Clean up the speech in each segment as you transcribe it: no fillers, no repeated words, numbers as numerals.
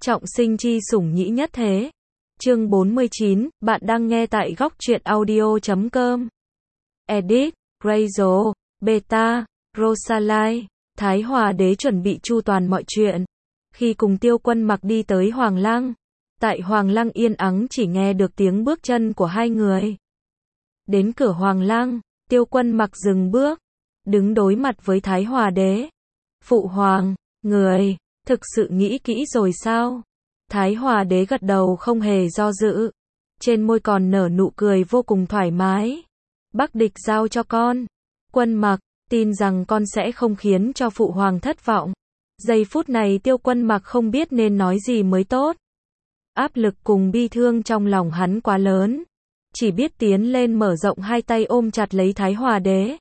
Trọng sinh chi sủng nhĩ nhất thế. Chương 49, bạn đang nghe tại góc truyện audio.com. Edit, Rachel, Beta, Rosalie. Thái Hòa đế chuẩn bị chu toàn mọi chuyện. Khi cùng Tiêu Quân Mặc đi tới Hoàng Lăng. Tại Hoàng Lăng yên ắng chỉ nghe được tiếng bước chân của hai người. Đến cửa Hoàng Lăng, Tiêu Quân Mặc dừng bước, đứng đối mặt với Thái Hòa đế. Phụ hoàng, người, thực sự nghĩ kỹ rồi sao? Thái Hòa đế gật đầu không hề do dự. Trên môi còn nở nụ cười vô cùng thoải mái. Bắc địch giao cho con. Quân Mặc, tin rằng con sẽ không khiến cho phụ hoàng thất vọng. Giây phút này Tiêu Quân Mặc không biết nên nói gì mới tốt. Áp lực cùng bi thương trong lòng hắn quá lớn. Chỉ biết tiến lên mở rộng hai tay ôm chặt lấy Thái Hòa đế.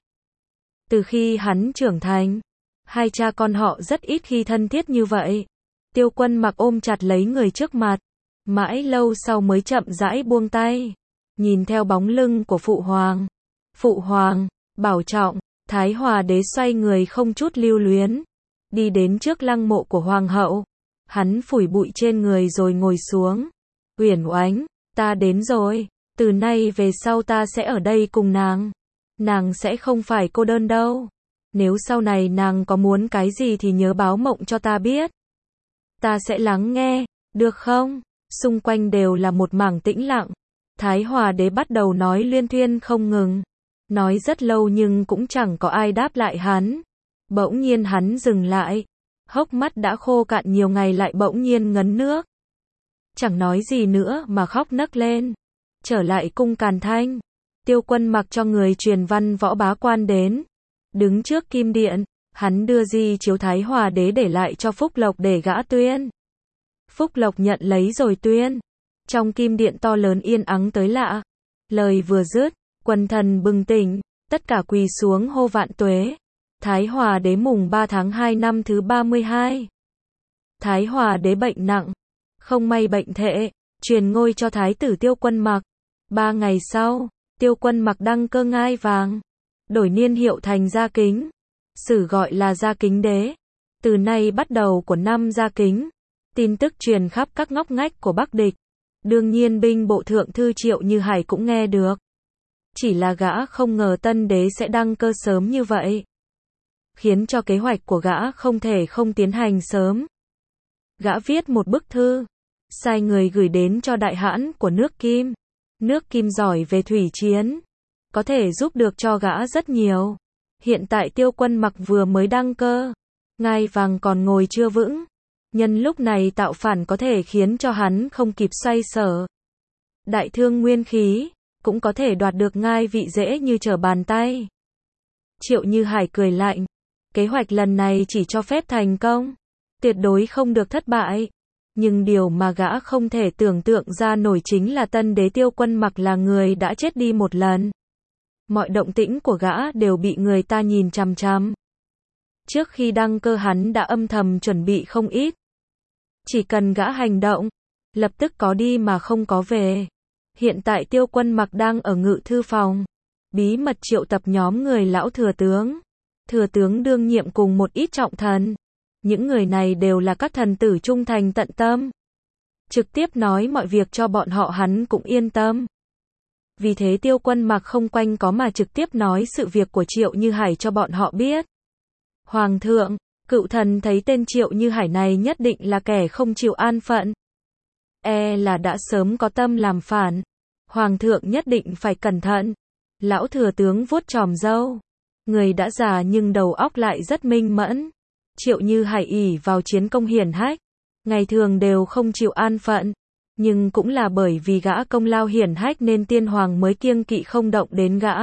Từ khi hắn trưởng thành, hai cha con họ rất ít khi thân thiết như vậy. Tiêu Quân Mặc ôm chặt lấy người trước mặt, mãi lâu sau mới chậm rãi buông tay, nhìn theo bóng lưng của phụ hoàng. Phụ hoàng, bảo trọng. Thái Hòa đế xoay người không chút lưu luyến, đi đến trước lăng mộ của hoàng hậu. Hắn phủi bụi trên người rồi ngồi xuống. Uyển Oánh, ta đến rồi, từ nay về sau ta sẽ ở đây cùng nàng. Nàng sẽ không phải cô đơn đâu. Nếu sau này nàng có muốn cái gì thì nhớ báo mộng cho ta biết. Ta sẽ lắng nghe, được không? Xung quanh đều là một mảng tĩnh lặng. Thái Hòa đế bắt đầu nói liên thuyên không ngừng. Nói rất lâu nhưng cũng chẳng có ai đáp lại hắn. Bỗng nhiên hắn dừng lại. Hốc mắt đã khô cạn nhiều ngày lại bỗng nhiên ngấn nước. Chẳng nói gì nữa mà khóc nấc lên. Trở lại cung Càn Thanh. Tiêu Quân Mặc cho người truyền văn võ bá quan đến. Đứng trước kim điện, hắn đưa di chiếu Thái Hòa đế để lại cho Phúc Lộc để gã tuyên. Phúc Lộc nhận lấy rồi tuyên. Trong kim điện to lớn yên ắng tới lạ. Lời vừa dứt, quần thần bừng tỉnh, tất cả quỳ xuống hô vạn tuế. Thái Hòa đế mùng 3 tháng 2 năm thứ 32. Thái Hòa đế bệnh nặng, không may bệnh thệ, truyền ngôi cho thái tử Tiêu Quân Mặc. 3 ngày sau, Tiêu Quân Mặc đăng cơ ngai vàng, đổi niên hiệu thành Gia Kính, sử gọi là Gia Kính đế. Từ nay bắt đầu của năm Gia Kính, tin tức truyền khắp các ngóc ngách của Bắc địch. Đương nhiên binh bộ thượng thư Triệu Như Hải cũng nghe được. Chỉ là gã không ngờ tân đế sẽ đăng cơ sớm như vậy, khiến cho kế hoạch của gã không thể không tiến hành sớm. Gã viết một bức thư, sai người gửi đến cho đại hãn của nước Kim. Nước Kim giỏi về thủy chiến, có thể giúp được cho gã rất nhiều. Hiện tại Tiêu Quân Mặc vừa mới đăng cơ, ngai vàng còn ngồi chưa vững. Nhân lúc này tạo phản có thể khiến cho hắn không kịp xoay sở. Đại thương nguyên khí, cũng có thể đoạt được ngai vị dễ như trở bàn tay. Triệu Như Hải cười lạnh. Kế hoạch lần này chỉ cho phép thành công, tuyệt đối không được thất bại. Nhưng điều mà gã không thể tưởng tượng ra nổi chính là tân đế Tiêu Quân Mặc là người đã chết đi một lần. Mọi động tĩnh của gã đều bị người ta nhìn chằm chằm. Trước khi đăng cơ hắn đã âm thầm chuẩn bị không ít. Chỉ cần gã hành động, lập tức có đi mà không có về. Hiện tại Tiêu Quân Mặc đang ở ngự thư phòng, bí mật triệu tập nhóm người lão thừa tướng. Thừa tướng đương nhiệm cùng một ít trọng thần. Những người này đều là các thần tử trung thành tận tâm. Trực tiếp nói mọi việc cho bọn họ hắn cũng yên tâm. Vì thế Tiêu Quân Mặc không quanh có mà trực tiếp nói sự việc của Triệu Như Hải cho bọn họ biết. Hoàng thượng, cựu thần thấy tên Triệu Như Hải này nhất định là kẻ không chịu an phận. Là đã sớm có tâm làm phản. Hoàng thượng nhất định phải cẩn thận. Lão thừa tướng vuốt chòm râu. Người đã già nhưng đầu óc lại rất minh mẫn. Triệu Như Hải ỷ vào chiến công hiển hách, ngày thường đều không chịu an phận. Nhưng cũng là bởi vì gã công lao hiển hách nên tiên hoàng mới kiêng kỵ không động đến gã.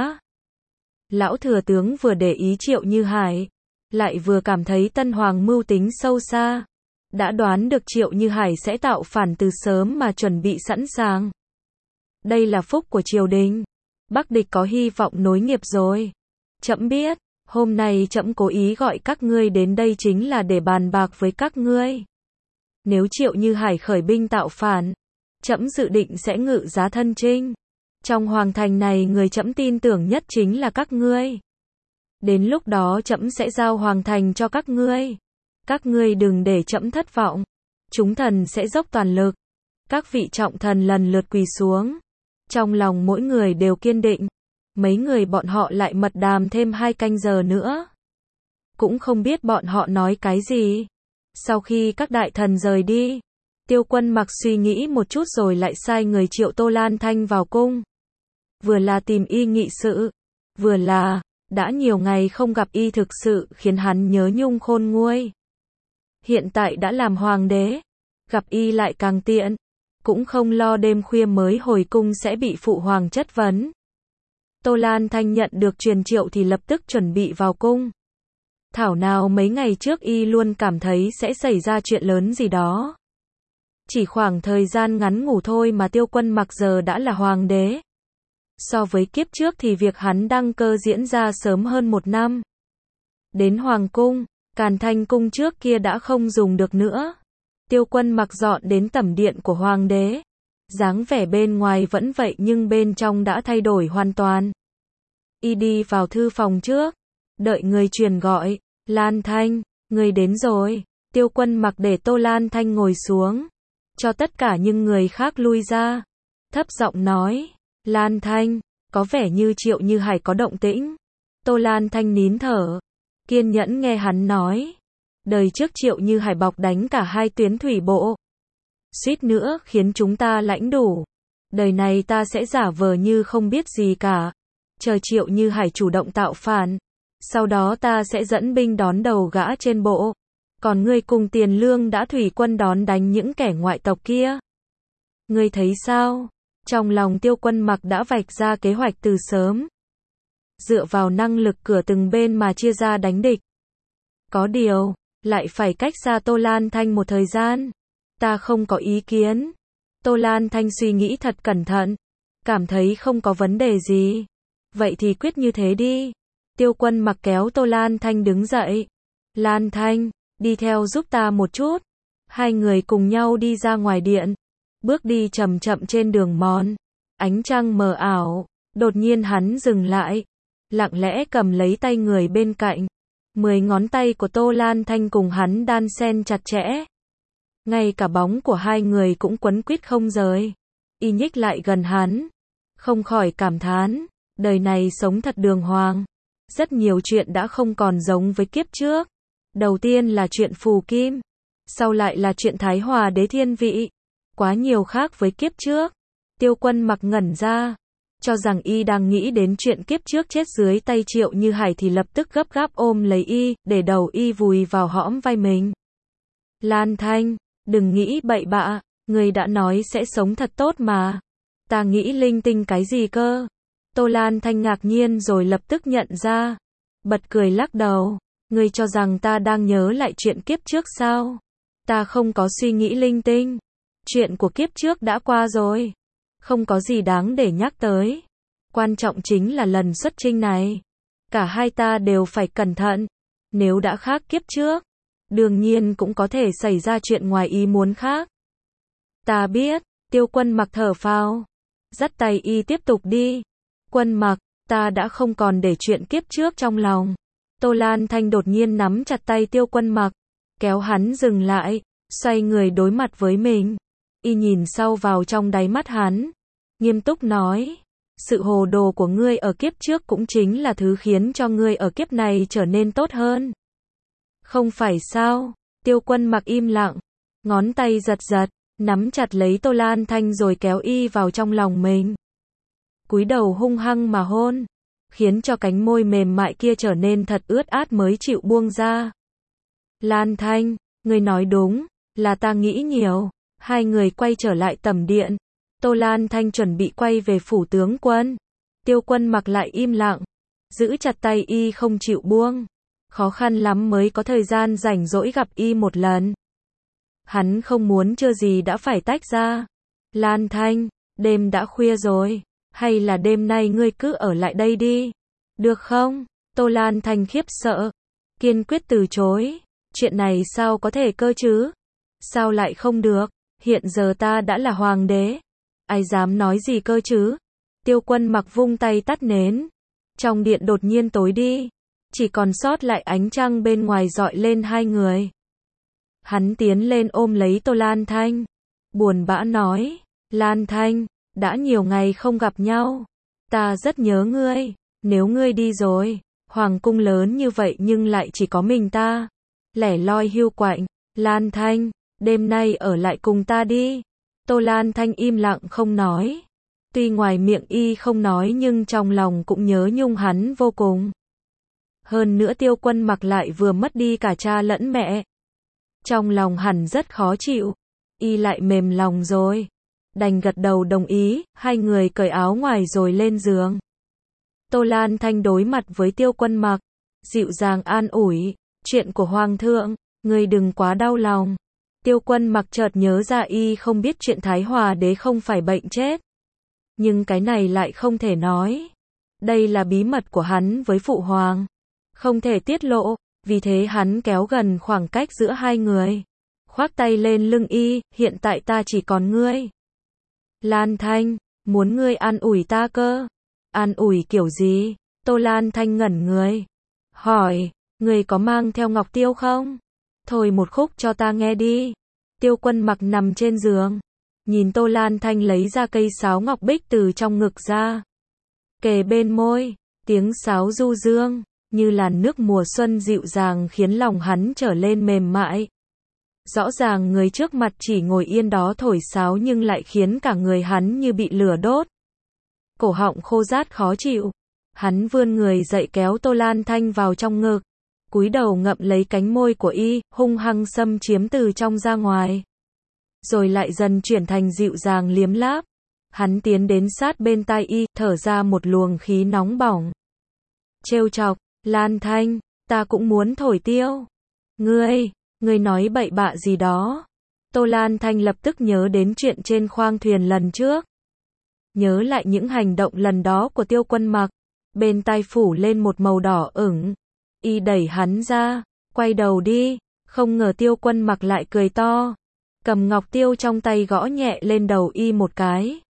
Lão thừa tướng vừa để ý Triệu Như Hải, lại vừa cảm thấy tân hoàng mưu tính sâu xa. Đã đoán được Triệu Như Hải sẽ tạo phản từ sớm mà chuẩn bị sẵn sàng. Đây là phúc của triều đình. Bắc địch có hy vọng nối nghiệp rồi. Trẫm biết, hôm nay trẫm cố ý gọi các ngươi đến đây chính là để bàn bạc với các ngươi. Nếu Triệu Như Hải khởi binh tạo phản, trẫm dự định sẽ ngự giá thân chinh. Trong hoàng thành này người trẫm tin tưởng nhất chính là các ngươi. Đến lúc đó trẫm sẽ giao hoàng thành cho các ngươi. Các ngươi đừng để trẫm thất vọng. chúng thần sẽ dốc toàn lực. Các vị trọng thần lần lượt quỳ xuống. Trong lòng mỗi người đều kiên định. Mấy người bọn họ lại mật đàm thêm 2 canh giờ nữa. Cũng không biết bọn họ nói cái gì. Sau khi các đại thần rời đi, Tiêu Quân Mặc suy nghĩ một chút rồi lại sai người triệu Tô Lan Thanh vào cung. Vừa là tìm y nghị sự, vừa là, đã nhiều ngày không gặp y thực sự khiến hắn nhớ nhung khôn nguôi. Hiện tại đã làm hoàng đế, gặp y lại càng tiện, cũng không lo đêm khuya mới hồi cung sẽ bị phụ hoàng chất vấn. Tô Lan Thanh nhận được truyền triệu thì lập tức chuẩn bị vào cung. Thảo nào mấy ngày trước y luôn cảm thấy sẽ xảy ra chuyện lớn gì đó. Chỉ khoảng thời gian ngắn ngủ thôi mà Tiêu Quân Mặc giờ đã là hoàng đế. So với kiếp trước thì việc hắn đăng cơ diễn ra sớm hơn 1 năm. Đến hoàng cung, Càn Thanh cung trước kia đã không dùng được nữa. Tiêu Quân Mặc dọn đến tẩm điện của hoàng đế. Dáng vẻ bên ngoài vẫn vậy nhưng bên trong đã thay đổi hoàn toàn. Y đi vào thư phòng trước, đợi người truyền gọi, Lan Thanh, người đến rồi. Tiêu Quân Mặc để Tô Lan Thanh ngồi xuống, cho tất cả những người khác lui ra. Thấp giọng nói, Lan Thanh, có vẻ như Triệu Như Hải có động tĩnh. Tô Lan Thanh nín thở, kiên nhẫn nghe hắn nói. Đời trước Triệu Như Hải bọc đánh cả 2 tuyến thủy bộ, suýt nữa khiến chúng ta lãnh đủ. Đời này ta sẽ giả vờ như không biết gì cả, chờ Triệu Như Hải chủ động tạo phản, sau đó ta sẽ dẫn binh đón đầu gã trên bộ. Còn ngươi cùng Tiền Lương đã thủy quân đón đánh những kẻ ngoại tộc kia. Ngươi thấy sao? Trong lòng Tiêu Quân Mặc đã vạch ra kế hoạch từ sớm. Dựa vào năng lực cửa từng bên mà chia ra đánh địch. Có điều, lại phải cách xa Tô Lan Thanh một thời gian. Ta không có ý kiến. Tô Lan Thanh suy nghĩ thật cẩn thận, cảm thấy không có vấn đề gì. Vậy thì quyết như thế đi. Tiêu Quân Mặc kéo Tô Lan Thanh đứng dậy. Lan Thanh, đi theo giúp ta một chút. Hai người cùng nhau đi ra ngoài điện. Bước đi chậm chậm trên đường mòn. Ánh trăng mờ ảo. Đột nhiên hắn dừng lại. Lặng lẽ cầm lấy tay người bên cạnh. 10 ngón tay của Tô Lan Thanh cùng hắn đan xen chặt chẽ. Ngay cả bóng của hai người cũng quấn quýt không rời. Y nhích lại gần hắn. Không khỏi cảm thán. Đời này sống thật đường hoàng. Rất nhiều chuyện đã không còn giống với kiếp trước. Đầu tiên là chuyện Phù Kim. Sau lại là chuyện Thái Hòa Đế Thiên Vị. Quá nhiều khác với kiếp trước. Tiêu Quân Mặc ngẩn ra. Cho rằng y đang nghĩ đến chuyện kiếp trước chết dưới tay Triệu Như Hải thì lập tức gấp gáp ôm lấy y, để đầu y vùi vào hõm vai mình. Lan Thanh, đừng nghĩ bậy bạ, người đã nói sẽ sống thật tốt mà. Ta nghĩ linh tinh cái gì cơ? Tô Lan Thanh ngạc nhiên rồi lập tức nhận ra. Bật cười lắc đầu. Ngươi cho rằng ta đang nhớ lại chuyện kiếp trước sao? Ta không có suy nghĩ linh tinh. Chuyện của kiếp trước đã qua rồi. Không có gì đáng để nhắc tới. Quan trọng chính là lần xuất chinh này. Cả hai ta đều phải cẩn thận. Nếu đã khác kiếp trước, đương nhiên cũng có thể xảy ra chuyện ngoài ý muốn khác. Ta biết. Tiêu Quân Mặc thở phào, dắt tay y tiếp tục đi. Quân Mặc, ta đã không còn để chuyện kiếp trước trong lòng. Tô Lan Thanh đột nhiên nắm chặt tay Tiêu Quân Mặc, kéo hắn dừng lại, xoay người đối mặt với mình. Y nhìn sâu vào trong đáy mắt hắn, nghiêm túc nói, sự hồ đồ của ngươi ở kiếp trước cũng chính là thứ khiến cho ngươi ở kiếp này trở nên tốt hơn. Không phải sao? Tiêu Quân Mặc im lặng, ngón tay giật giật, nắm chặt lấy Tô Lan Thanh rồi kéo y vào trong lòng mình. Cúi đầu hung hăng mà hôn, khiến cho cánh môi mềm mại kia trở nên thật ướt át mới chịu buông ra. Lan Thanh, ngươi nói đúng, là ta nghĩ nhiều. Hai người quay trở lại tẩm điện. Tô Lan Thanh chuẩn bị quay về phủ tướng quân. Tiêu Quân Mặc lại im lặng, giữ chặt tay y không chịu buông. Khó khăn lắm mới có thời gian rảnh rỗi gặp y một lần. Hắn không muốn chưa gì đã phải tách ra. Lan Thanh, đêm đã khuya rồi. Hay là đêm nay ngươi cứ ở lại đây đi. Được không? Tô Lan Thanh khiếp sợ, kiên quyết từ chối. Chuyện này sao có thể cơ chứ? Sao lại không được? Hiện giờ ta đã là hoàng đế. Ai dám nói gì cơ chứ? Tiêu Quân Mặc vung tay tắt nến. Trong điện đột nhiên tối đi. Chỉ còn sót lại ánh trăng bên ngoài rọi lên hai người. Hắn tiến lên ôm lấy Tô Lan Thanh, buồn bã nói, Lan Thanh, đã nhiều ngày không gặp nhau, ta rất nhớ ngươi, nếu ngươi đi rồi, hoàng cung lớn như vậy nhưng lại chỉ có mình ta, lẻ loi hiu quạnh, Lan Thanh, đêm nay ở lại cùng ta đi. Tô Lan Thanh im lặng không nói, tuy ngoài miệng y không nói nhưng trong lòng cũng nhớ nhung hắn vô cùng. Hơn nữa Tiêu Quân Mặc lại vừa mất đi cả cha lẫn mẹ, trong lòng hẳn rất khó chịu, y lại mềm lòng rồi, đành gật đầu đồng ý, hai người cởi áo ngoài rồi lên giường. Tô Lan Thanh đối mặt với Tiêu Quân Mặc, dịu dàng an ủi, chuyện của Hoàng thượng, ngươi đừng quá đau lòng. Tiêu Quân Mặc chợt nhớ ra y không biết chuyện Thái Hòa đế không phải bệnh chết. Nhưng cái này lại không thể nói. Đây là bí mật của hắn với Phụ Hoàng, không thể tiết lộ, vì thế hắn kéo gần khoảng cách giữa hai người, khoác tay lên lưng y, hiện tại ta chỉ còn ngươi. Lan Thanh, muốn ngươi an ủi ta cơ. An ủi kiểu gì? Tô Lan Thanh ngẩn người, hỏi, ngươi có mang theo ngọc tiêu không? Thổi một khúc cho ta nghe đi. Tiêu Quân Mặc nằm trên giường, nhìn Tô Lan Thanh lấy ra cây sáo ngọc bích từ trong ngực ra, kề bên môi, tiếng sáo du dương, như làn nước mùa xuân dịu dàng khiến lòng hắn trở lên mềm mại. Rõ ràng người trước mặt chỉ ngồi yên đó thổi sáo nhưng lại khiến cả người hắn như bị lửa đốt. Cổ họng khô rát khó chịu. Hắn vươn người dậy kéo Tô Lan Thanh vào trong ngực, cúi đầu ngậm lấy cánh môi của y, hung hăng xâm chiếm từ trong ra ngoài. Rồi lại dần chuyển thành dịu dàng liếm láp. Hắn tiến đến sát bên tai y, thở ra một luồng khí nóng bỏng. Trêu chọc, Lan Thanh, ta cũng muốn thổi tiêu. Ngươi nói bậy bạ gì đó. Tô Lan Thanh lập tức nhớ đến chuyện trên khoang thuyền lần trước. Nhớ lại những hành động lần đó của Tiêu Quân Mặc, bên tai phủ lên một màu đỏ ửng. Y đẩy hắn ra, quay đầu đi, không ngờ Tiêu Quân Mặc lại cười to, cầm ngọc tiêu trong tay gõ nhẹ lên đầu y một cái.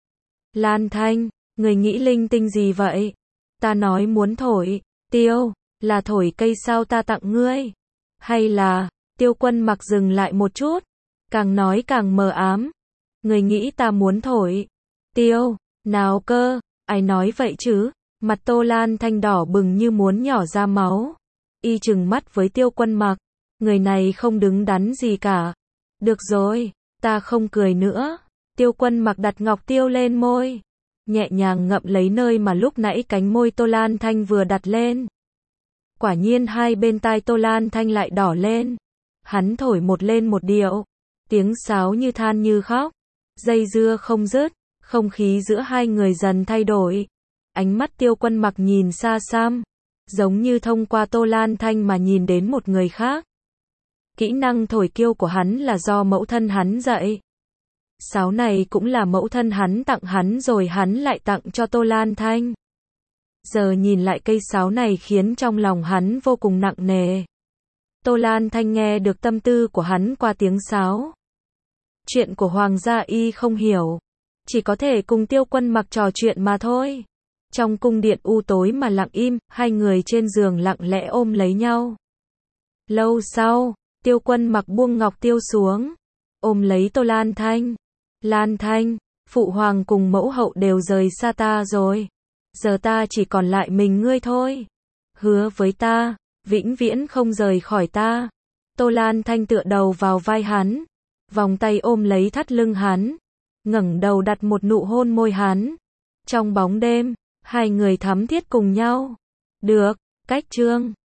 Lan Thanh, người nghĩ linh tinh gì vậy? Ta nói muốn thổi tiêu, là thổi cây sao ta tặng ngươi? Hay là, Tiêu Quân Mặc dừng lại một chút, càng nói càng mờ ám. Người nghĩ ta muốn thổi tiêu, nào cơ, ai nói vậy chứ? Mặt Tô Lan Thanh đỏ bừng như muốn nhỏ ra máu. Y trừng mắt với Tiêu Quân Mặc, người này không đứng đắn gì cả. Được rồi, ta không cười nữa. Tiêu Quân Mặc đặt ngọc tiêu lên môi, nhẹ nhàng ngậm lấy nơi mà lúc nãy cánh môi Tô Lan Thanh vừa đặt lên. Quả nhiên hai bên tai Tô Lan Thanh lại đỏ lên. Hắn thổi một lên một điệu, tiếng sáo như than như khóc, dây dưa không dứt, không khí giữa hai người dần thay đổi. Ánh mắt Tiêu Quân Mặc nhìn xa xăm, giống như thông qua Tô Lan Thanh mà nhìn đến một người khác. Kỹ năng thổi kiêu của hắn là do mẫu thân hắn dạy. Sáo này cũng là mẫu thân hắn tặng hắn rồi hắn lại tặng cho Tô Lan Thanh. Giờ nhìn lại cây sáo này khiến trong lòng hắn vô cùng nặng nề. Tô Lan Thanh nghe được tâm tư của hắn qua tiếng sáo. Chuyện của Hoàng gia y không hiểu, chỉ có thể cùng Tiêu Quân Mặc trò chuyện mà thôi. Trong cung điện u tối mà lặng im, hai người trên giường lặng lẽ ôm lấy nhau. Lâu sau, Tiêu Quân Mặc buông ngọc tiêu xuống, ôm lấy Tô Lan Thanh. Lan Thanh, Phụ Hoàng cùng mẫu hậu đều rời xa ta rồi. Giờ ta chỉ còn lại mình ngươi thôi. Hứa với ta, vĩnh viễn không rời khỏi ta. Tô Lan Thanh tựa đầu vào vai hắn, vòng tay ôm lấy thắt lưng hắn, ngẩng đầu đặt một nụ hôn môi hắn. Trong bóng đêm, hai người thắm thiết cùng nhau. Được, cách chương